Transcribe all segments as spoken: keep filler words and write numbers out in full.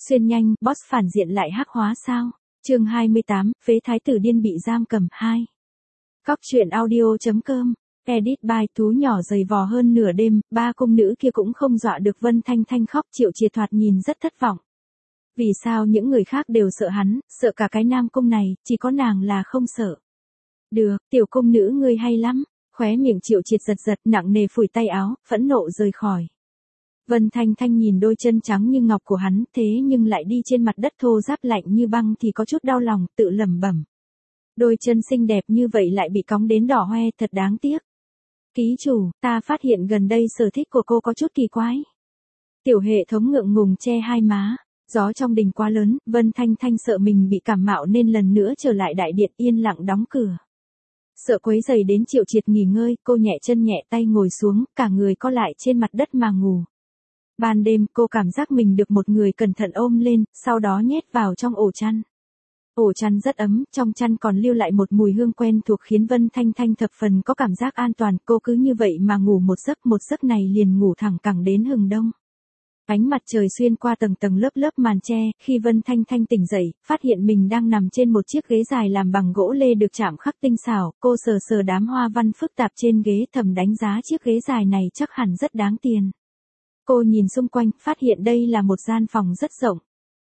Xuyên nhanh, boss phản diện lại hắc hóa sao? Chương hai mươi tám, phế thái tử điên bị giam cầm hai. Cóc truyện audio chấm com, edit by Tú nhỏ dày vò hơn nửa đêm, ba cung nữ kia cũng không dọa được Vân Thanh Thanh khóc. Triệu Triệt thoạt nhìn rất thất vọng. Vì sao những người khác đều sợ hắn, sợ cả cái Nam Cung này, chỉ có nàng là không sợ. Được, tiểu cung nữ ngươi hay lắm. Khóe miệng Triệu Triệt giật giật, nặng nề phủi tay áo, phẫn nộ rời khỏi. Vân Thanh Thanh nhìn đôi chân trắng như ngọc của hắn, thế nhưng lại đi trên mặt đất thô ráp lạnh như băng thì có chút đau lòng, tự lẩm bẩm. Đôi chân xinh đẹp như vậy lại bị cóng đến đỏ hoe, thật đáng tiếc. Ký chủ, ta phát hiện gần đây sở thích của cô có chút kỳ quái. Tiểu hệ thống ngượng ngùng che hai má. Gió trong đình quá lớn, Vân Thanh Thanh sợ mình bị cảm mạo nên lần nữa trở lại đại điện yên lặng đóng cửa. Sợ quấy rầy đến Triệu Triệt nghỉ ngơi, cô nhẹ chân nhẹ tay ngồi xuống, cả người co lại trên mặt đất mà ngủ. Ban đêm cô cảm giác mình được một người cẩn thận ôm lên, sau đó nhét vào trong ổ chăn. Ổ chăn rất ấm, trong chăn còn lưu lại một mùi hương quen thuộc khiến Vân Thanh Thanh thập phần có cảm giác an toàn. Cô cứ như vậy mà ngủ một giấc, một giấc này liền ngủ thẳng cẳng đến hừng đông. Ánh mặt trời xuyên qua tầng tầng lớp lớp màn tre, khi Vân Thanh Thanh tỉnh dậy, phát hiện mình đang nằm trên một chiếc ghế dài làm bằng gỗ lê được chạm khắc tinh xảo. Cô sờ sờ đám hoa văn phức tạp trên ghế, thầm đánh giá chiếc ghế dài này chắc hẳn rất đáng tiền. Cô nhìn xung quanh, phát hiện đây là một gian phòng rất rộng.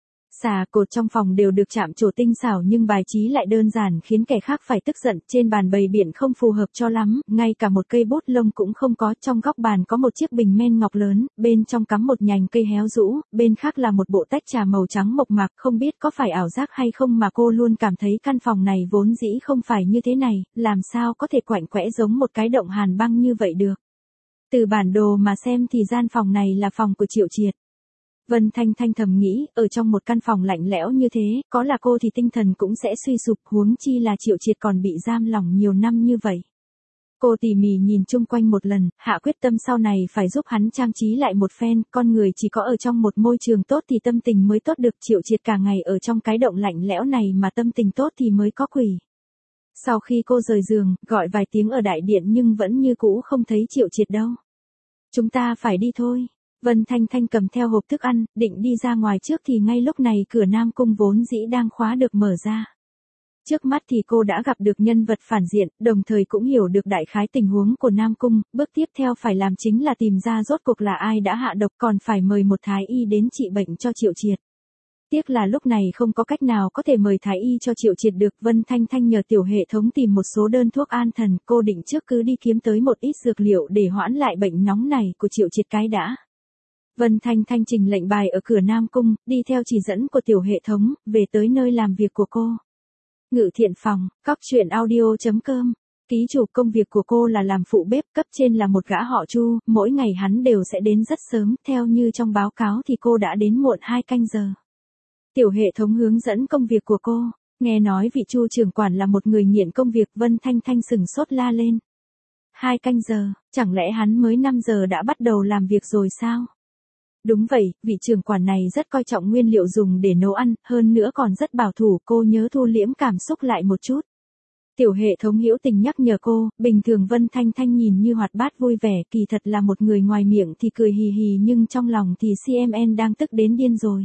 Xà cột trong phòng đều được chạm trổ tinh xảo nhưng bài trí lại đơn giản khiến kẻ khác phải tức giận. Trên bàn bày biện không phù hợp cho lắm, ngay cả một cây bút lông cũng không có. Trong góc bàn có một chiếc bình men ngọc lớn, bên trong cắm một nhành cây héo rũ, bên khác là một bộ tách trà màu trắng mộc mạc. Không biết có phải ảo giác hay không mà cô luôn cảm thấy căn phòng này vốn dĩ không phải như thế này, làm sao có thể quạnh quẽ giống một cái động hàn băng như vậy được. Từ bản đồ mà xem thì gian phòng này là phòng của Triệu Triệt. Vân Thanh Thanh thầm nghĩ, ở trong một căn phòng lạnh lẽo như thế, có là cô thì tinh thần cũng sẽ suy sụp, huống chi là Triệu Triệt còn bị giam lỏng nhiều năm như vậy. Cô tỉ mỉ nhìn chung quanh một lần, hạ quyết tâm sau này phải giúp hắn trang trí lại một phen. Con người chỉ có ở trong một môi trường tốt thì tâm tình mới tốt được. Triệu Triệt cả ngày ở trong cái động lạnh lẽo này mà tâm tình tốt thì mới có quỷ. Sau khi cô rời giường, gọi vài tiếng ở đại điện nhưng vẫn như cũ không thấy Triệu Triệt đâu. Chúng ta phải đi thôi. Vân Thanh Thanh cầm theo hộp thức ăn, định đi ra ngoài trước thì ngay lúc này cửa Nam Cung vốn dĩ đang khóa được mở ra. Trước mắt thì cô đã gặp được nhân vật phản diện, đồng thời cũng hiểu được đại khái tình huống của Nam Cung. Bước tiếp theo phải làm chính là tìm ra rốt cuộc là ai đã hạ độc, còn phải mời một thái y đến trị bệnh cho Triệu Triệt. Tiếc là lúc này không có cách nào có thể mời thái y cho Triệu Triệt được. Vân Thanh Thanh nhờ tiểu hệ thống tìm một số đơn thuốc an thần, cô định trước cứ đi kiếm tới một ít dược liệu để hoãn lại bệnh nóng này của Triệu Triệt cái đã. Vân Thanh Thanh trình lệnh bài ở cửa Nam Cung, đi theo chỉ dẫn của tiểu hệ thống, về tới nơi làm việc của cô. Ngự thiện phòng, cóc truyện audio chấm com. Ký chủ, công việc của cô là làm phụ bếp, cấp trên là một gã họ Chu, mỗi ngày hắn đều sẽ đến rất sớm, theo như trong báo cáo thì cô đã đến muộn hai canh giờ. Tiểu hệ thống hướng dẫn công việc của cô, nghe nói vị Chu trưởng quản là một người nghiện công việc. Vân Thanh Thanh sừng sốt la lên. Hai canh giờ, chẳng lẽ hắn mới năm giờ đã bắt đầu làm việc rồi sao? Đúng vậy, vị trưởng quản này rất coi trọng nguyên liệu dùng để nấu ăn, hơn nữa còn rất bảo thủ. Cô nhớ thu liễm cảm xúc lại một chút. Tiểu hệ thống hữu tình nhắc nhở cô, bình thường Vân Thanh Thanh nhìn như hoạt bát vui vẻ, kỳ thật là một người ngoài miệng thì cười hì hì nhưng trong lòng thì xê em en đang tức đến điên rồi.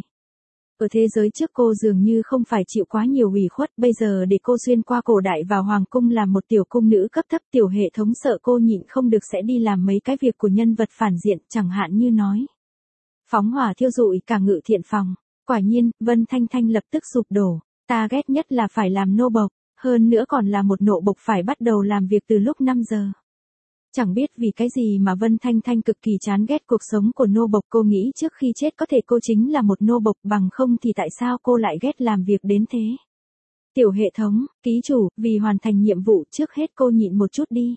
Ở thế giới trước cô dường như không phải chịu quá nhiều ủy khuất, bây giờ để cô xuyên qua cổ đại vào hoàng cung làm một tiểu cung nữ cấp thấp. Tiểu hệ thống sợ cô nhịn không được sẽ đi làm mấy cái việc của nhân vật phản diện, chẳng hạn như nói phóng hỏa thiêu rụi cả ngự thiện phòng. Quả nhiên, Vân Thanh Thanh lập tức sụp đổ. Ta ghét nhất là phải làm nô bộc, hơn nữa còn là một nô bộc phải bắt đầu làm việc từ lúc năm giờ. Chẳng biết vì cái gì mà Vân Thanh Thanh cực kỳ chán ghét cuộc sống của nô bộc. Cô nghĩ trước khi chết có thể cô chính là một nô bộc, bằng không thì tại sao cô lại ghét làm việc đến thế. Tiểu hệ thống, ký chủ, vì hoàn thành nhiệm vụ trước hết cô nhịn một chút đi.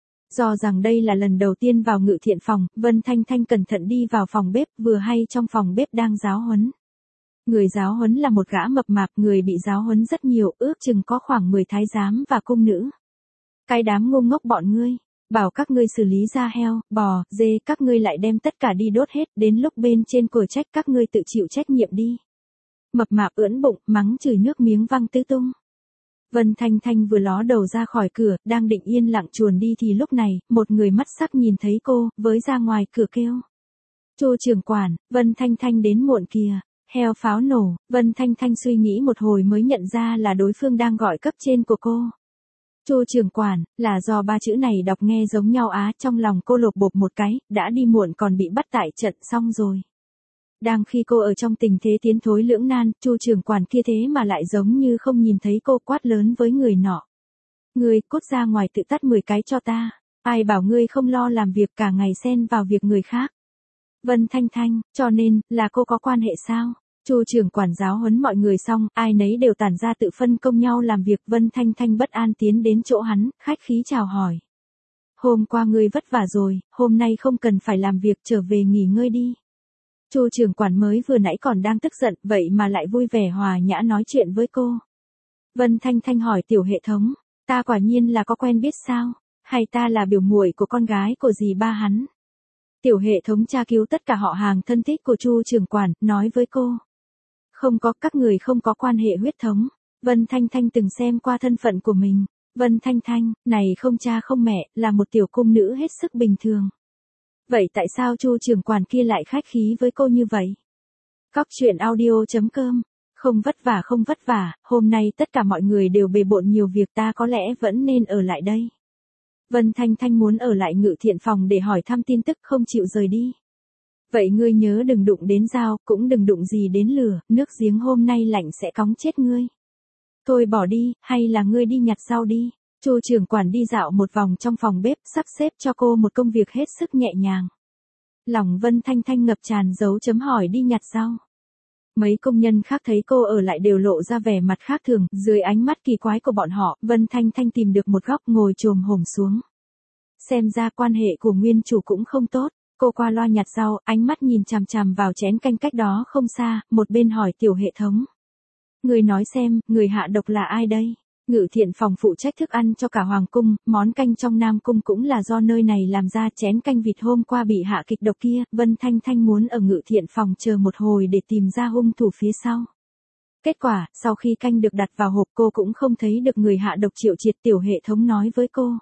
Do rằng đây là lần đầu tiên vào ngự thiện phòng, Vân Thanh Thanh cẩn thận đi vào phòng bếp, vừa hay trong phòng bếp đang giáo huấn. Người giáo huấn là một gã mập mạp, người bị giáo huấn rất nhiều, ước chừng có khoảng mười thái giám và cung nữ. Cái đám ngu ngốc bọn ngươi, bảo các ngươi xử lý da heo, bò, dê, các ngươi lại đem tất cả đi đốt hết, đến lúc bên trên cửa trách các ngươi tự chịu trách nhiệm đi. Mập mạp ưỡn bụng, mắng chửi nước miếng văng tứ tung. Vân Thanh Thanh vừa ló đầu ra khỏi cửa, đang định yên lặng chuồn đi thì lúc này, một người mắt sắc nhìn thấy cô, với ra ngoài cửa kêu. Chu trưởng quản, Vân Thanh Thanh đến muộn kìa. Heo pháo nổ, Vân Thanh Thanh suy nghĩ một hồi mới nhận ra là đối phương đang gọi cấp trên của cô. Chu trưởng quản, là do ba chữ này đọc nghe giống nhau á, trong lòng cô lột bột một cái, đã đi muộn còn bị bắt tại trận xong rồi. Đang khi cô ở trong tình thế tiến thối lưỡng nan, Chu trưởng quản kia thế mà lại giống như không nhìn thấy cô, quát lớn với người nọ. Ngươi, cút ra ngoài tự tắt mười cái cho ta. Ai bảo ngươi không lo làm việc cả ngày xen vào việc người khác. Vân Thanh Thanh, cho nên, là cô có quan hệ sao? Chu trưởng quản giáo huấn mọi người xong, ai nấy đều tản ra tự phân công nhau làm việc. Vân Thanh Thanh bất an tiến đến chỗ hắn, khách khí chào hỏi. Hôm qua ngươi vất vả rồi, hôm nay không cần phải làm việc, trở về nghỉ ngơi đi. Chu trưởng quản mới vừa nãy còn đang tức giận, vậy mà lại vui vẻ hòa nhã nói chuyện với cô. Vân Thanh Thanh hỏi tiểu hệ thống, ta quả nhiên là có quen biết sao? Hay ta là biểu muội của con gái của dì ba hắn? Tiểu hệ thống tra cứu tất cả họ hàng thân thích của Chu trưởng quản, nói với cô. Không có, các người không có quan hệ huyết thống. Vân Thanh Thanh từng xem qua thân phận của mình. Vân Thanh Thanh, này không cha không mẹ, là một tiểu cung nữ hết sức bình thường. Vậy tại sao Chu trưởng quản kia lại khách khí với cô như vậy? Cóc truyện audio chấm com. Không vất vả không vất vả, hôm nay tất cả mọi người đều bề bộn nhiều việc, ta có lẽ vẫn nên ở lại đây. Vân Thanh Thanh muốn ở lại ngự thiện phòng để hỏi thăm tin tức, không chịu rời đi. Vậy ngươi nhớ đừng đụng đến dao, cũng đừng đụng gì đến lửa, nước giếng hôm nay lạnh sẽ cóng chết ngươi. Thôi bỏ đi, hay là ngươi đi nhặt rau đi. Chu trưởng quản đi dạo một vòng trong phòng bếp, sắp xếp cho cô một công việc hết sức nhẹ nhàng. Lòng Vân Thanh Thanh ngập tràn dấu chấm hỏi đi nhặt rau. Mấy công nhân khác thấy cô ở lại đều lộ ra vẻ mặt khác thường, dưới ánh mắt kỳ quái của bọn họ, Vân Thanh Thanh tìm được một góc ngồi chồm hổm xuống. Xem ra quan hệ của nguyên chủ cũng không tốt, cô qua loa nhặt rau, ánh mắt nhìn chằm chằm vào chén canh cách đó không xa, một bên hỏi tiểu hệ thống. Người nói xem, người hạ độc là ai đây? Ngự thiện phòng phụ trách thức ăn cho cả hoàng cung, món canh trong nam cung cũng là do nơi này làm ra. Chén canh vịt hôm qua bị hạ kịch độc kia, Vân Thanh Thanh muốn ở ngự thiện phòng chờ một hồi để tìm ra hung thủ phía sau. Kết quả, sau khi canh được đặt vào hộp cô cũng không thấy được người hạ độc. Triệu Triệt tiểu hệ thống nói với cô.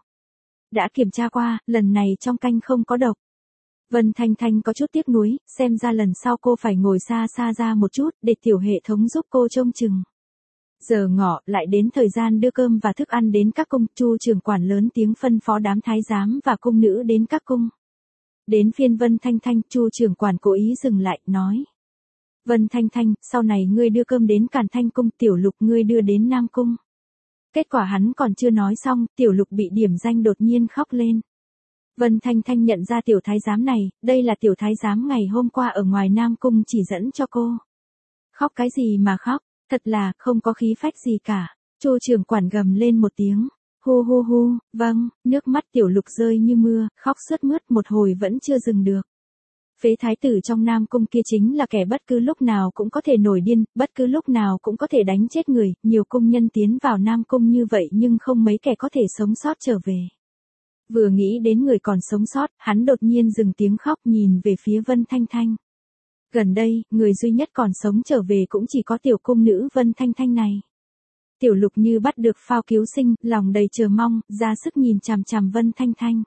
Đã kiểm tra qua, lần này trong canh không có độc. Vân Thanh Thanh có chút tiếc nuối, xem ra lần sau cô phải ngồi xa xa ra một chút, để tiểu hệ thống giúp cô trông chừng. Giờ ngọ, lại đến thời gian đưa cơm và thức ăn đến các cung, Chu trưởng quản lớn tiếng phân phó đám thái giám và cung nữ đến các cung. Đến phiên Vân Thanh Thanh, Chu trưởng quản cố ý dừng lại, nói. Vân Thanh Thanh, sau này ngươi đưa cơm đến Càn Thanh cung, Tiểu Lục ngươi đưa đến Nam cung. Kết quả hắn còn chưa nói xong, Tiểu Lục bị điểm danh đột nhiên khóc lên. Vân Thanh Thanh nhận ra tiểu thái giám này, đây là tiểu thái giám ngày hôm qua ở ngoài Nam cung chỉ dẫn cho cô. Khóc cái gì mà khóc, thật là không có khí phách gì cả. Chu trưởng quản gầm lên một tiếng. Hu hu hu, vâng, nước mắt Tiểu Lục rơi như mưa, khóc sướt mướt một hồi vẫn chưa dừng được. Phế thái tử trong Nam cung kia chính là kẻ bất cứ lúc nào cũng có thể nổi điên, bất cứ lúc nào cũng có thể đánh chết người, nhiều công nhân tiến vào Nam cung như vậy nhưng không mấy kẻ có thể sống sót trở về. Vừa nghĩ đến người còn sống sót, hắn đột nhiên dừng tiếng khóc nhìn về phía Vân Thanh Thanh. Gần đây, người duy nhất còn sống trở về cũng chỉ có tiểu cung nữ Vân Thanh Thanh này. Tiểu Lục như bắt được phao cứu sinh, lòng đầy chờ mong, ra sức nhìn chằm chằm Vân Thanh Thanh.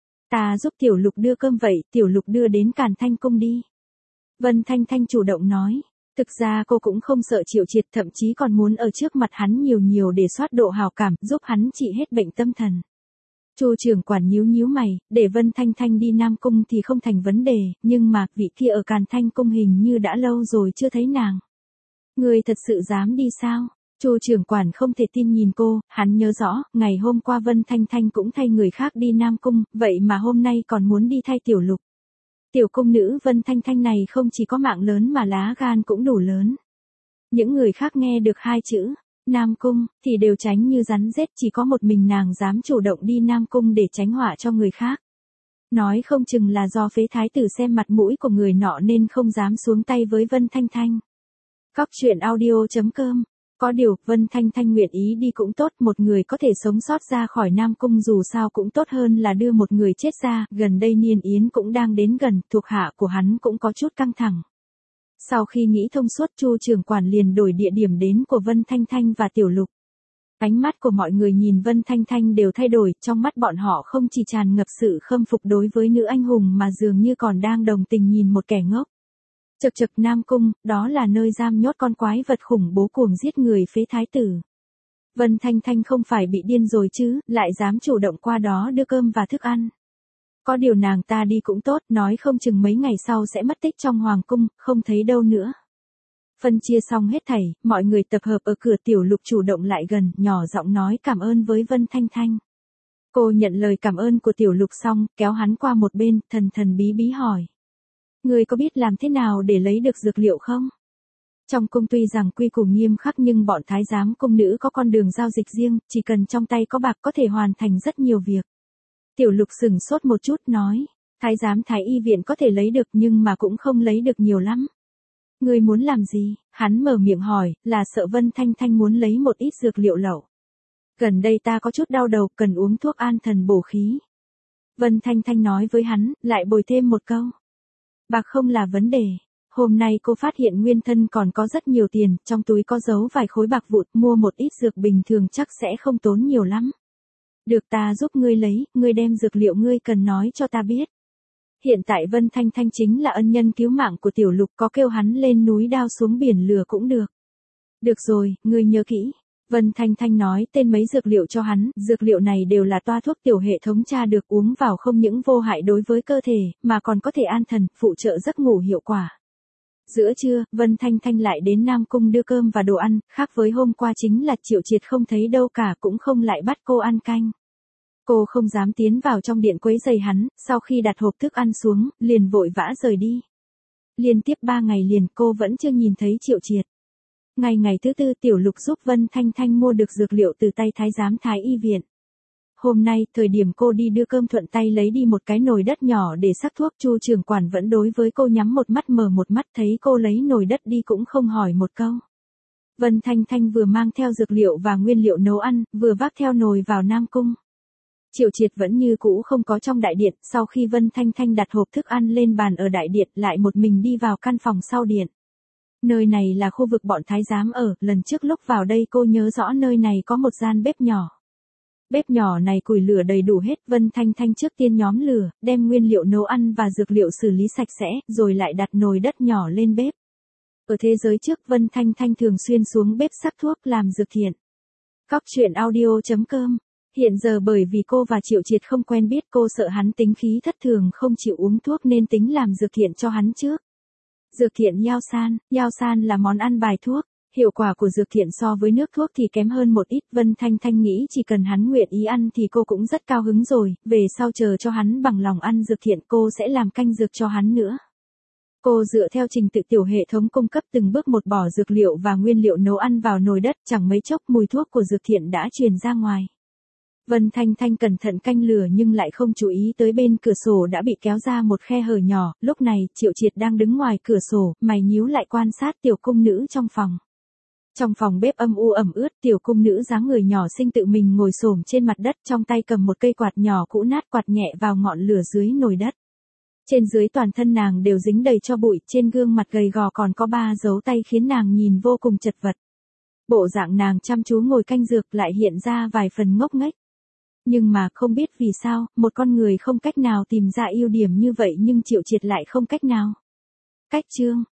Ta giúp Tiểu Lục đưa cơm vậy, Tiểu Lục đưa đến Càn Thanh cung đi. Vân Thanh Thanh chủ động nói. Thực ra cô cũng không sợ Triệu Triệt, thậm chí còn muốn ở trước mặt hắn nhiều nhiều để soát độ hào cảm, giúp hắn trị hết bệnh tâm thần. Chu trưởng quản nhíu nhíu mày, để Vân Thanh Thanh đi Nam cung thì không thành vấn đề, nhưng mà vị kia ở Càn Thanh cung hình như đã lâu rồi chưa thấy nàng. Người thật sự dám đi sao? Chu trưởng quản không thể tin nhìn cô, hắn nhớ rõ, ngày hôm qua Vân Thanh Thanh cũng thay người khác đi Nam cung, vậy mà hôm nay còn muốn đi thay Tiểu Lục. Tiểu cung nữ Vân Thanh Thanh này không chỉ có mạng lớn mà lá gan cũng đủ lớn. Những người khác nghe được hai chữ Nam cung thì đều tránh như rắn rết, chỉ có một mình nàng dám chủ động đi Nam cung để tránh họa cho người khác. Nói không chừng là do phế thái tử xem mặt mũi của người nọ nên không dám xuống tay với Vân Thanh Thanh. Cóc truyện audio chấm com. Có điều, Vân Thanh Thanh nguyện ý đi cũng tốt, một người có thể sống sót ra khỏi Nam cung dù sao cũng tốt hơn là đưa một người chết ra. Gần đây Niên Yến cũng đang đến gần, thuộc hạ của hắn cũng có chút căng thẳng. Sau khi nghĩ thông suốt, Chu trưởng quản liền đổi địa điểm đến của Vân Thanh Thanh và Tiểu Lục. Ánh mắt của mọi người nhìn Vân Thanh Thanh đều thay đổi, trong mắt bọn họ không chỉ tràn ngập sự khâm phục đối với nữ anh hùng mà dường như còn đang đồng tình nhìn một kẻ ngốc. Chực chực Nam Cung, đó là nơi giam nhốt con quái vật khủng bố cuồng giết người phế thái tử. Vân Thanh Thanh không phải bị điên rồi chứ, lại dám chủ động qua đó đưa cơm và thức ăn. Có điều nàng ta đi cũng tốt, nói không chừng mấy ngày sau sẽ mất tích trong hoàng cung, không thấy đâu nữa. Phân chia xong hết thảy, mọi người tập hợp ở cửa, Tiểu Lục chủ động lại gần, nhỏ giọng nói cảm ơn với Vân Thanh Thanh. Cô nhận lời cảm ơn của Tiểu Lục xong, kéo hắn qua một bên, thần thần bí bí hỏi. Người có biết làm thế nào để lấy được dược liệu không? Trong cung tuy rằng quy củ nghiêm khắc nhưng bọn thái giám cung nữ có con đường giao dịch riêng, chỉ cần trong tay có bạc có thể hoàn thành rất nhiều việc. Tiểu Lục sửng sốt một chút nói, thái giám thái y viện có thể lấy được nhưng mà cũng không lấy được nhiều lắm. Người muốn làm gì? Hắn mở miệng hỏi, là sợ Vân Thanh Thanh muốn lấy một ít dược liệu lậu. Gần đây ta có chút đau đầu, cần uống thuốc an thần bổ khí. Vân Thanh Thanh nói với hắn, lại bồi thêm một câu. Bạc không là vấn đề. Hôm nay cô phát hiện nguyên thân còn có rất nhiều tiền, trong túi có giấu vài khối bạc vụn, mua một ít dược bình thường chắc sẽ không tốn nhiều lắm. Được, ta giúp ngươi lấy, ngươi đem dược liệu ngươi cần nói cho ta biết. Hiện tại Vân Thanh Thanh chính là ân nhân cứu mạng của Tiểu Lục, có kêu hắn lên núi đao xuống biển lửa cũng được. Được rồi, ngươi nhớ kỹ. Vân Thanh Thanh nói tên mấy dược liệu cho hắn, dược liệu này đều là toa thuốc tiểu hệ thống tra được, uống vào không những vô hại đối với cơ thể, mà còn có thể an thần, phụ trợ giấc ngủ hiệu quả. Giữa trưa, Vân Thanh Thanh lại đến Nam Cung đưa cơm và đồ ăn, khác với hôm qua chính là Triệu Triệt không thấy đâu cả, cũng không lại bắt cô ăn canh. Cô không dám tiến vào trong điện quấy rầy hắn, sau khi đặt hộp thức ăn xuống, liền vội vã rời đi. Liên tiếp ba ngày liền cô vẫn chưa nhìn thấy Triệu Triệt. Ngày ngày thứ tư Tiểu Lục giúp Vân Thanh Thanh mua được dược liệu từ tay thái giám thái y viện. Hôm nay, thời điểm cô đi đưa cơm thuận tay lấy đi một cái nồi đất nhỏ để sắc thuốc, Chu trưởng quản vẫn đối với cô nhắm một mắt mở một mắt, thấy cô lấy nồi đất đi cũng không hỏi một câu. Vân Thanh Thanh vừa mang theo dược liệu và nguyên liệu nấu ăn, vừa vác theo nồi vào Nam Cung. Triệu Triệt vẫn như cũ không có trong đại điện, sau khi Vân Thanh Thanh đặt hộp thức ăn lên bàn ở đại điện, lại một mình đi vào căn phòng sau điện. Nơi này là khu vực bọn thái giám ở, lần trước lúc vào đây cô nhớ rõ nơi này có một gian bếp nhỏ. Bếp nhỏ này củi lửa đầy đủ hết, Vân Thanh Thanh trước tiên nhóm lửa, đem nguyên liệu nấu ăn và dược liệu xử lý sạch sẽ, rồi lại đặt nồi đất nhỏ lên bếp. Ở thế giới trước, Vân Thanh Thanh thường xuyên xuống bếp sắc thuốc làm dược thiện. Cóc truyện audio chấm com. Hiện giờ bởi vì cô và Triệu Triệt không quen biết, cô sợ hắn tính khí thất thường không chịu uống thuốc nên tính làm dược thiện cho hắn trước. Dược thiện Yao San, Yao San là món ăn bài thuốc. Hiệu quả của dược thiện so với nước thuốc thì kém hơn một ít, Vân Thanh Thanh nghĩ chỉ cần hắn nguyện ý ăn thì cô cũng rất cao hứng rồi, về sau chờ cho hắn bằng lòng ăn dược thiện cô sẽ làm canh dược cho hắn nữa. Cô dựa theo trình tự tiểu hệ thống cung cấp từng bước một bỏ dược liệu và nguyên liệu nấu ăn vào nồi đất, chẳng mấy chốc mùi thuốc của dược thiện đã truyền ra ngoài. Vân Thanh Thanh cẩn thận canh lửa nhưng lại không chú ý tới bên cửa sổ đã bị kéo ra một khe hở nhỏ, lúc này Triệu Triệt đang đứng ngoài cửa sổ, mày nhíu lại quan sát tiểu cung nữ trong phòng. Trong phòng bếp âm u ẩm ướt, tiểu cung nữ dáng người nhỏ xinh tự mình ngồi xổm trên mặt đất, trong tay cầm một cây quạt nhỏ cũ nát, quạt nhẹ vào ngọn lửa dưới nồi đất. Trên dưới toàn thân nàng đều dính đầy tro bụi, trên gương mặt gầy gò còn có ba dấu tay khiến nàng nhìn vô cùng chật vật. Bộ dạng nàng chăm chú ngồi canh dược lại hiện ra vài phần ngốc nghếch. Nhưng mà không biết vì sao, một con người không cách nào tìm ra ưu điểm như vậy nhưng Triệu Triệt lại không cách nào. Cách chương